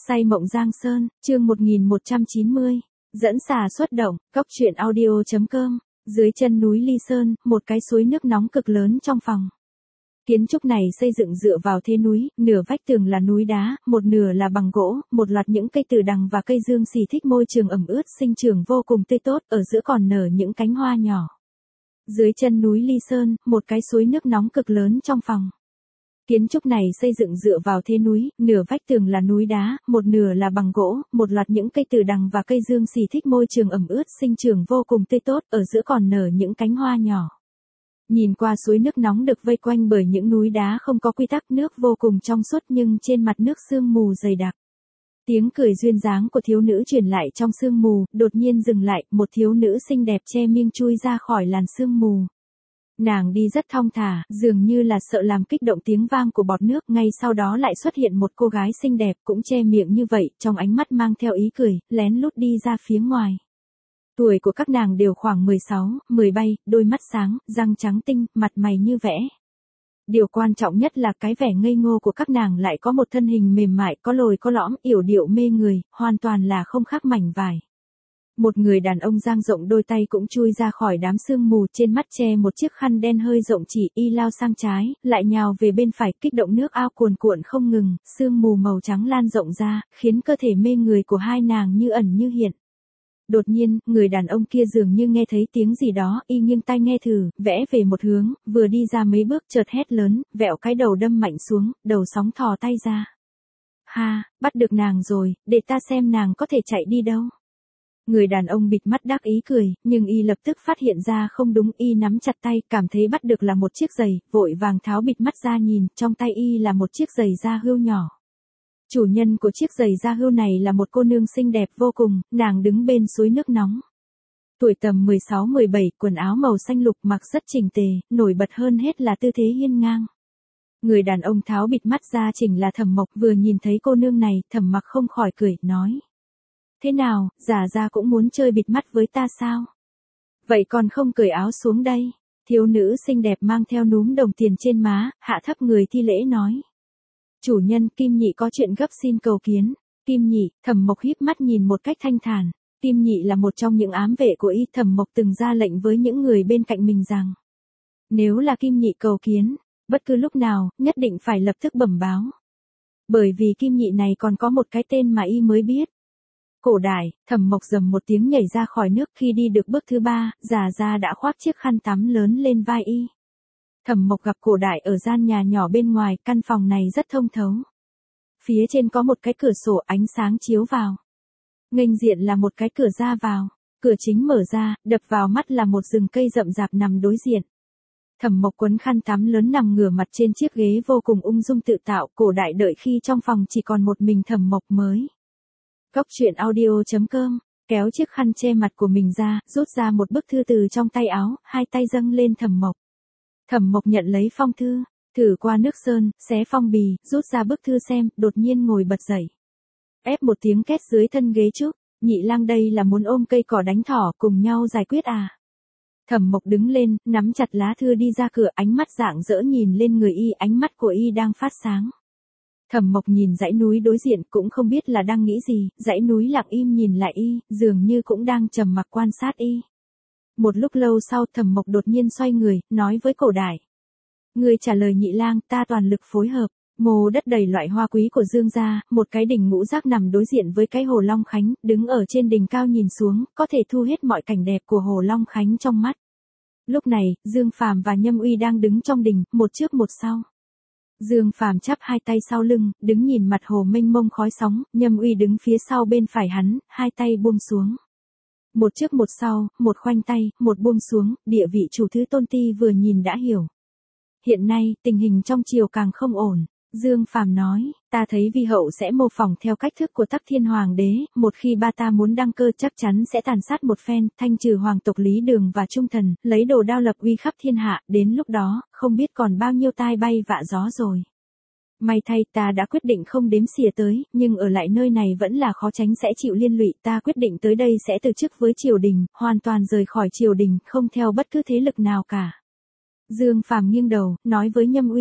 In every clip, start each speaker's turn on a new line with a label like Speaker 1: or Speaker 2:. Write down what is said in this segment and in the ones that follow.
Speaker 1: Say mộng Giang Sơn, chương 1190. Dẫn xà xuất động, cóc truyện audio.com. Dưới chân núi Ly Sơn, một cái suối nước nóng cực lớn trong phòng. Kiến trúc này xây dựng dựa vào thế núi, nửa vách tường là núi đá, một nửa là bằng gỗ, một loạt những cây từ đằng và cây dương xì thích môi trường ẩm ướt sinh trưởng vô cùng tươi tốt, ở giữa còn nở những cánh hoa nhỏ. Dưới chân núi Ly Sơn, một cái suối nước nóng cực lớn trong phòng. Kiến trúc này xây dựng dựa vào thế núi, nửa vách tường là núi đá, một nửa là bằng gỗ, một loạt những cây từ đằng và cây dương xì thích môi trường ẩm ướt sinh trưởng vô cùng tươi tốt, ở giữa còn nở những cánh hoa nhỏ. Nhìn qua suối nước nóng được vây quanh bởi những núi đá không có quy tắc, nước vô cùng trong suốt nhưng trên mặt nước sương mù dày đặc. Tiếng cười duyên dáng của thiếu nữ truyền lại trong sương mù, đột nhiên dừng lại, một thiếu nữ xinh đẹp che miệng chui ra khỏi làn sương mù. Nàng đi rất thong thả, dường như là sợ làm kích động tiếng vang của bọt nước, ngay sau đó lại xuất hiện một cô gái xinh đẹp cũng che miệng như vậy, trong ánh mắt mang theo ý cười, lén lút đi ra phía ngoài. Tuổi của các nàng đều khoảng 16, 17, đôi mắt sáng, răng trắng tinh, mặt mày như vẽ. Điều quan trọng nhất là cái vẻ ngây ngô của các nàng lại có một thân hình mềm mại, có lồi có lõm, yểu điệu mê người, hoàn toàn là không khác mảnh vải. Một người đàn ông dang rộng đôi tay cũng chui ra khỏi đám sương mù, trên mắt che một chiếc khăn đen hơi rộng chỉ, y lao sang trái, lại nhào về bên phải, kích động nước ao cuồn cuộn không ngừng, sương mù màu trắng lan rộng ra, khiến cơ thể mê người của hai nàng như ẩn như hiện. Đột nhiên, người đàn ông kia dường như nghe thấy tiếng gì đó, y nghiêng tai nghe thử, vẽ về một hướng, vừa đi ra mấy bước chợt hét lớn, vẹo cái đầu đâm mạnh xuống, đầu sóng thò tay ra. Ha, bắt được nàng rồi, để ta xem nàng có thể chạy đi đâu. Người đàn ông bịt mắt đắc ý cười, nhưng y lập tức phát hiện ra không đúng, y nắm chặt tay, cảm thấy bắt được là một chiếc giày, vội vàng tháo bịt mắt ra nhìn, trong tay y là một chiếc giày da hươu nhỏ. Chủ nhân của chiếc giày da hươu này là một cô nương xinh đẹp vô cùng, nàng đứng bên suối nước nóng. Tuổi tầm 16-17, quần áo màu xanh lục mặc rất chỉnh tề, nổi bật hơn hết là tư thế hiên ngang. Người đàn ông tháo bịt mắt ra chính là Thẩm Mộc, vừa nhìn thấy cô nương này, Thẩm Mặc không khỏi cười, nói. Thế nào, giả ra cũng muốn chơi bịt mắt với ta sao? Vậy còn không cởi áo xuống đây. Thiếu nữ xinh đẹp mang theo núm đồng tiền trên má, hạ thấp người thi lễ nói. Chủ nhân, Kim Nhị có chuyện gấp xin cầu kiến. Kim Nhị, Thẩm Mộc híp mắt nhìn một cách thanh thản. Kim Nhị là một trong những ám vệ của y, Thẩm Mộc từng ra lệnh với những người bên cạnh mình rằng. Nếu là Kim Nhị cầu kiến, bất cứ lúc nào, nhất định phải lập tức bẩm báo. Bởi vì Kim Nhị này còn có một cái tên mà y mới biết. Cổ đại, Thẩm Mộc rầm một tiếng nhảy ra khỏi nước, khi đi được bước thứ 3, Già Gia đã khoác chiếc khăn tắm lớn lên vai y. Thẩm Mộc gặp cổ đại ở gian nhà nhỏ bên ngoài, căn phòng này rất thông thấu. Phía trên có một cái cửa sổ, ánh sáng chiếu vào. Nghênh diện là một cái cửa ra vào, cửa chính mở ra, đập vào mắt là một rừng cây rậm rạp nằm đối diện. Thẩm Mộc quấn khăn tắm lớn nằm ngửa mặt trên chiếc ghế vô cùng ung dung tự tạo, cổ đại đợi khi trong phòng chỉ còn một mình Thẩm Mộc mới. Cóc truyện audio.com, kéo chiếc khăn che mặt của mình ra, rút ra một bức thư từ trong tay áo, hai tay dâng lên Thẩm Mộc. Thẩm Mộc nhận lấy phong thư, thử qua nước sơn, xé phong bì, rút ra bức thư xem, đột nhiên ngồi bật dậy. Ép một tiếng két dưới thân ghế trước, Nhị lang đây là muốn ôm cây cỏ đánh thỏ cùng nhau giải quyết à? Thẩm Mộc đứng lên, nắm chặt lá thư đi ra cửa, ánh mắt rạng rỡ nhìn lên người y, ánh mắt của y đang phát sáng. Thẩm Mộc nhìn dãy núi đối diện cũng không biết là đang nghĩ gì, dãy núi lặng im nhìn lại y, dường như cũng đang trầm mặc quan sát y. Một lúc lâu sau Thẩm Mộc đột nhiên xoay người, nói với cổ đại. Người trả lời Nhị lang, ta toàn lực phối hợp. Mồ đất đầy loại hoa quý của Dương gia, một cái đỉnh ngũ giác nằm đối diện với cái hồ Long Khánh, đứng ở trên đỉnh cao nhìn xuống, có thể thu hết mọi cảnh đẹp của hồ Long Khánh trong mắt. Lúc này, Dương Phàm và Nhâm Uy đang đứng trong đỉnh, một trước một sau. Dương Phàm chắp hai tay sau lưng, đứng nhìn mặt hồ mênh mông khói sóng, Nhâm Uy đứng phía sau bên phải hắn, hai tay buông xuống. Một trước một sau, một khoanh tay, một buông xuống, địa vị chủ thứ tôn ti vừa nhìn đã hiểu. Hiện nay, tình hình trong triều càng không ổn. Dương Phàm nói, ta thấy vi hậu sẽ mô phỏng theo cách thức của Tắc Thiên Hoàng đế, một khi ba ta muốn đăng cơ chắc chắn sẽ tàn sát một phen, thanh trừ hoàng tộc Lý Đường và Trung Thần, lấy đồ đao lập uy khắp thiên hạ, đến lúc đó, không biết còn bao nhiêu tai bay vạ gió rồi. May thay ta đã quyết định không đếm xỉa tới, nhưng ở lại nơi này vẫn là khó tránh sẽ chịu liên lụy, ta quyết định tới đây sẽ từ chức với triều đình, hoàn toàn rời khỏi triều đình, không theo bất cứ thế lực nào cả. Dương Phàm nghiêng đầu, nói với Nhâm Uy.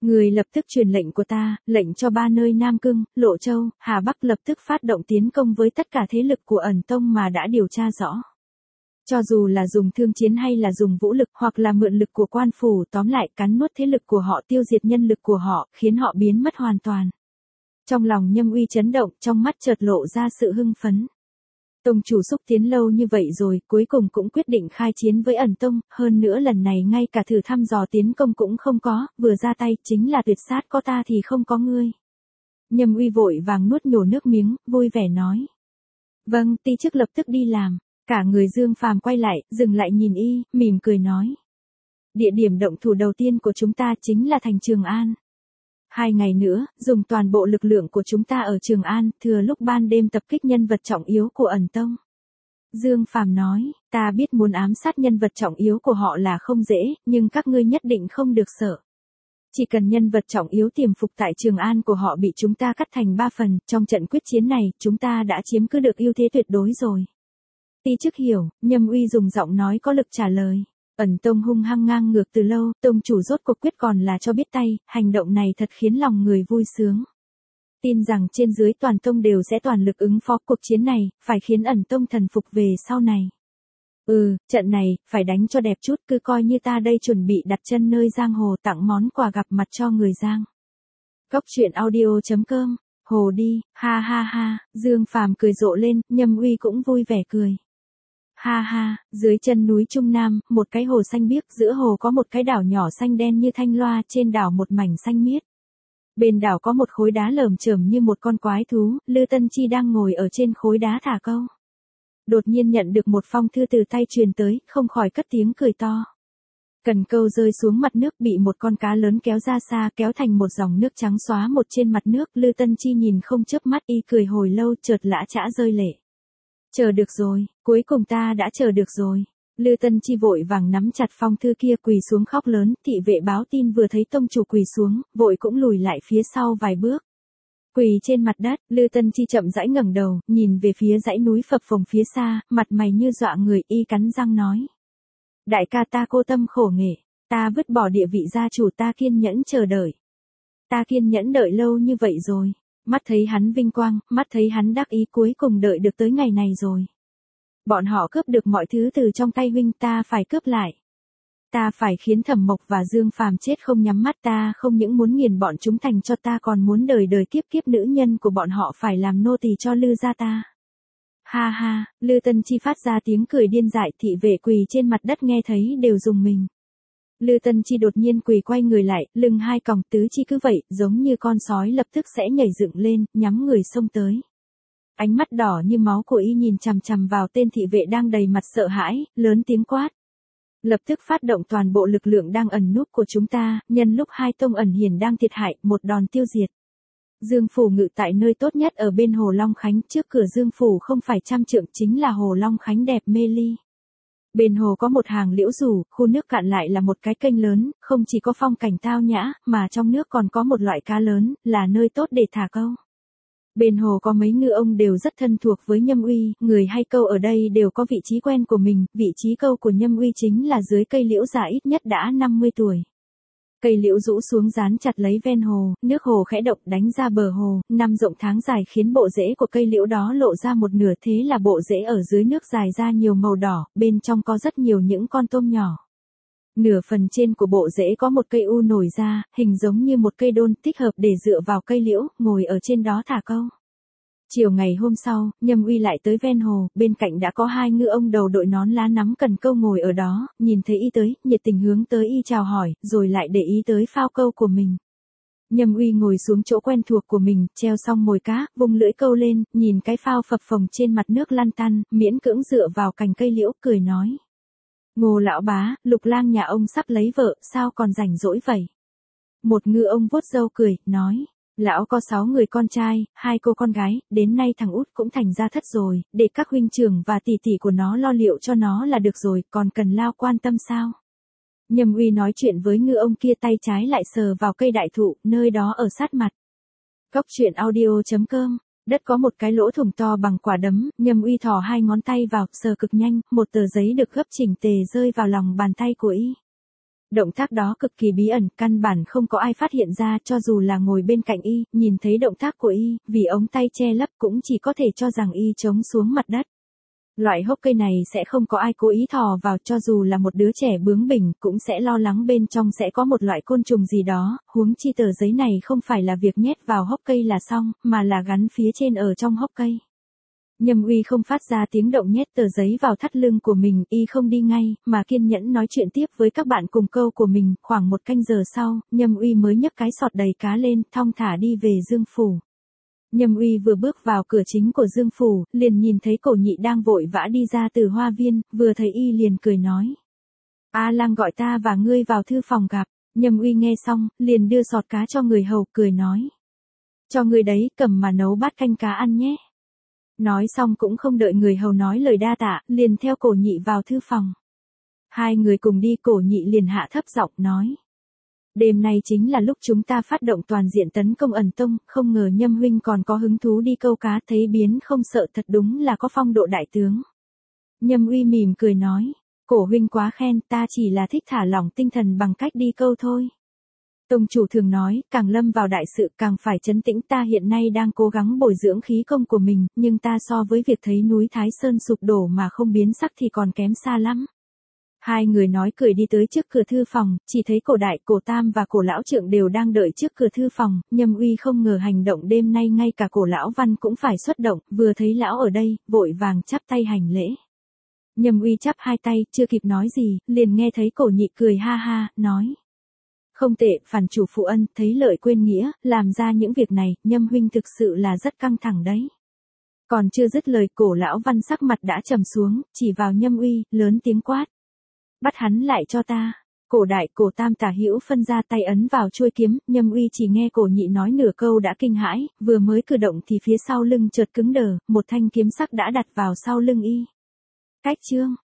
Speaker 1: Người lập tức truyền lệnh của ta, lệnh cho 3 nơi Nam Cương, Lộ Châu, Hà Bắc lập tức phát động tiến công với tất cả thế lực của ẩn tông mà đã điều tra rõ. Cho dù là dùng thương chiến hay là dùng vũ lực hoặc là mượn lực của quan phủ, tóm lại cắn nuốt thế lực của họ, tiêu diệt nhân lực của họ, khiến họ biến mất hoàn toàn. Trong lòng Nhâm Uy chấn động, trong mắt chợt lộ ra sự hưng phấn. Tông chủ xúc tiến lâu như vậy rồi, cuối cùng cũng quyết định khai chiến với ẩn tông, hơn nữa lần này ngay cả thử thăm dò tiến công cũng không có, vừa ra tay chính là tuyệt sát, có ta thì không có ngươi. Nhâm Uy vội vàng nuốt nhổ nước miếng, vui vẻ nói. Vâng, ti chức lập tức đi làm. Cả người Dương Phàm quay lại, dừng lại nhìn y, mỉm cười nói. Địa điểm động thủ đầu tiên của chúng ta chính là thành Trường An. 2 ngày nữa, dùng toàn bộ lực lượng của chúng ta ở Trường An, thừa lúc ban đêm tập kích nhân vật trọng yếu của ẩn tông. Dương Phàm nói, ta biết muốn ám sát nhân vật trọng yếu của họ là không dễ, nhưng các ngươi nhất định không được sợ. Chỉ cần nhân vật trọng yếu tiềm phục tại Trường An của họ bị chúng ta cắt thành 3 phần, trong trận quyết chiến này, chúng ta đã chiếm cứ được ưu thế tuyệt đối rồi. Ti chức hiểu, Nhâm Uy dùng giọng nói có lực trả lời. Ẩn tông hung hăng ngang ngược từ lâu, tông chủ rốt cuộc quyết còn là cho biết tay, hành động này thật khiến lòng người vui sướng. Tin rằng trên dưới toàn tông đều sẽ toàn lực ứng phó cuộc chiến này, phải khiến ẩn tông thần phục về sau này. Trận này, phải đánh cho đẹp chút, cứ coi như ta đây chuẩn bị đặt chân nơi giang hồ, tặng món quà gặp mặt cho người giang. Cóc truyện audio.com, hồ đi, ha ha ha, Dương Phàm cười rộ lên, Nhâm Uy cũng vui vẻ cười. Ha ha, dưới chân núi Trung Nam, một cái hồ xanh biếc, giữa hồ có một cái đảo nhỏ xanh đen như thanh loa, trên đảo một mảnh xanh miết. Bên đảo có một khối đá lởm chởm như một con quái thú, Lư Tân Chi đang ngồi ở trên khối đá thả câu. Đột nhiên nhận được một phong thư từ tay truyền tới, không khỏi cất tiếng cười to. Cần câu rơi xuống mặt nước, bị một con cá lớn kéo ra xa, kéo thành một dòng nước trắng xóa một trên mặt nước. Lư Tân Chi nhìn không chớp mắt, y cười hồi lâu, chợt lã chã rơi lệ. Chờ được rồi, cuối cùng ta đã chờ được rồi. Lư Tân Chi vội vàng nắm chặt phong thư kia, quỳ xuống khóc lớn. Thị vệ báo tin vừa thấy tông chủ quỳ xuống, vội cũng lùi lại phía sau vài bước. Quỳ trên mặt đất, Lư Tân Chi chậm rãi ngẩng đầu, nhìn về phía dãy núi phập phồng phía xa, mặt mày như dọa người, y cắn răng nói. Đại ca, ta cô tâm khổ nghệ, ta vứt bỏ địa vị gia chủ, ta kiên nhẫn chờ đợi. Ta kiên nhẫn đợi lâu như vậy rồi. Mắt thấy hắn vinh quang, mắt thấy hắn đắc ý, cuối cùng đợi được tới ngày này rồi. Bọn họ cướp được mọi thứ từ trong tay huynh, ta phải cướp lại. Ta phải khiến Thẩm Mộc và Dương Phàm chết không nhắm mắt, ta không những muốn nghiền bọn chúng thành cho, ta còn muốn đời đời kiếp kiếp nữ nhân của bọn họ phải làm nô tỳ cho Lư gia ta. Ha ha, Lư Tân Chi phát ra tiếng cười điên dại, thị vệ quỳ trên mặt đất nghe thấy đều rùng mình. Lư Tân Chi đột nhiên quỳ quay người lại, lưng hai còng, tứ chi cứ vậy, giống như con sói lập tức sẽ nhảy dựng lên, nhắm người xông tới. Ánh mắt đỏ như máu của y nhìn chằm chằm vào tên thị vệ đang đầy mặt sợ hãi, lớn tiếng quát. Lập tức phát động toàn bộ lực lượng đang ẩn núp của chúng ta, nhân lúc hai tông ẩn hiển đang thiệt hại, một đòn tiêu diệt. Dương phủ ngự tại nơi tốt nhất ở bên hồ Long Khánh, trước cửa Dương phủ không phải 100 trượng chính là hồ Long Khánh đẹp mê ly. Bên hồ có một hàng liễu rủ, khu nước cạn lại là một cái kênh lớn, không chỉ có phong cảnh tao nhã, mà trong nước còn có một loại cá lớn, là nơi tốt để thả câu. Bên hồ có mấy ngư ông đều rất thân thuộc với Nhâm Uy, người hay câu ở đây đều có vị trí quen của mình, vị trí câu của Nhâm Uy chính là dưới cây liễu già ít nhất đã 50 tuổi. Cây liễu rũ xuống dán chặt lấy ven hồ, nước hồ khẽ động đánh ra bờ hồ, năm rộng tháng dài khiến bộ rễ của cây liễu đó lộ ra một nửa, thế là bộ rễ ở dưới nước dài ra nhiều màu đỏ, bên trong có rất nhiều những con tôm nhỏ. Nửa phần trên của bộ rễ có một cây u nổi ra, hình giống như một cây đôn, thích hợp để dựa vào cây liễu, ngồi ở trên đó thả câu. Chiều ngày hôm sau, Nhâm Uy lại tới ven hồ, bên cạnh đã có 2 ngư ông đầu đội nón lá nắm cần câu ngồi ở đó, nhìn thấy y tới, nhiệt tình hướng tới y chào hỏi, rồi lại để ý tới phao câu của mình. Nhâm Uy ngồi xuống chỗ quen thuộc của mình, treo xong mồi cá, vung lưỡi câu lên, nhìn cái phao phập phồng trên mặt nước lăn tăn, miễn cưỡng dựa vào cành cây liễu, cười nói. Ngô lão bá, Lục Lang nhà ông sắp lấy vợ, sao còn rảnh rỗi vậy? Một ngư ông vuốt râu cười, nói. Lão có 6 người con trai, 2 cô con gái, đến nay thằng út cũng thành gia thất rồi, để các huynh trưởng và tỷ tỷ của nó lo liệu cho nó là được rồi, còn cần lao quan tâm sao? Nhâm Uy nói chuyện với ngư ông kia, tay trái lại sờ vào cây đại thụ, nơi đó ở sát mặt. Cóc truyện audio.com, đất có một cái lỗ thủng to bằng quả đấm, Nhâm Uy thò 2 ngón tay vào, sờ cực nhanh, một tờ giấy được gấp chỉnh tề rơi vào lòng bàn tay của y. Động tác đó cực kỳ bí ẩn, căn bản không có ai phát hiện ra, cho dù là ngồi bên cạnh y, nhìn thấy động tác của y, vì ống tay che lấp cũng chỉ có thể cho rằng y chống xuống mặt đất. Loại hốc cây này sẽ không có ai cố ý thò vào, cho dù là một đứa trẻ bướng bỉnh cũng sẽ lo lắng bên trong sẽ có một loại côn trùng gì đó, huống chi tờ giấy này không phải là việc nhét vào hốc cây là xong, mà là gắn phía trên ở trong hốc cây. Nhâm Uy không phát ra tiếng động nhét tờ giấy vào thắt lưng của mình, y không đi ngay, mà kiên nhẫn nói chuyện tiếp với các bạn cùng câu của mình, khoảng 1 canh giờ sau, Nhâm Uy mới nhấc cái sọt đầy cá lên, thong thả đi về Dương phủ. Nhâm Uy vừa bước vào cửa chính của Dương phủ, liền nhìn thấy Cổ Nhị đang vội vã đi ra từ hoa viên, vừa thấy y liền cười nói. A Lang gọi ta và ngươi vào thư phòng gặp. Nhâm Uy nghe xong, liền đưa sọt cá cho người hầu, cười nói. Cho ngươi đấy, cầm mà nấu bát canh cá ăn nhé. Nói xong cũng không đợi người hầu nói lời đa tạ, liền theo Cổ Nhị vào thư phòng. Hai người cùng đi, Cổ Nhị liền hạ thấp giọng nói. Đêm nay chính là lúc chúng ta phát động toàn diện tấn công ẩn tông, không ngờ Nhâm huynh còn có hứng thú đi câu cá, thấy biến không sợ, thật đúng là có phong độ đại tướng. Nhâm Uy mỉm cười nói, Cổ huynh quá khen, ta chỉ là thích thả lỏng tinh thần bằng cách đi câu thôi. Tông chủ thường nói, càng lâm vào đại sự càng phải trấn tĩnh, ta hiện nay đang cố gắng bồi dưỡng khí công của mình, nhưng ta so với việc thấy núi Thái Sơn sụp đổ mà không biến sắc thì còn kém xa lắm. Hai người nói cười đi tới trước cửa thư phòng, chỉ thấy Cổ đại, Cổ tam và Cổ lão trượng đều đang đợi trước cửa thư phòng. Nhâm Uy không ngờ hành động đêm nay ngay cả Cổ lão Văn cũng phải xuất động, vừa thấy lão ở đây, vội vàng chắp tay hành lễ. Nhâm Uy chắp hai tay, chưa kịp nói gì, liền nghe thấy Cổ Nhị cười ha ha, nói. Không tệ, phản chủ phụ ân, thấy lợi quên nghĩa, làm ra những việc này, Nhâm huynh thực sự là rất căng thẳng đấy. Còn chưa dứt lời, Cổ lão Văn sắc mặt đã trầm xuống, chỉ vào Nhâm Uy, lớn tiếng quát. Bắt hắn lại cho ta. Cổ đại, Cổ tam tả hữu phân ra tay ấn vào chuôi kiếm, Nhâm Uy chỉ nghe Cổ Nhị nói nửa câu đã kinh hãi, vừa mới cử động thì phía sau lưng chợt cứng đờ, một thanh kiếm sắc đã đặt vào sau lưng y. Cách chương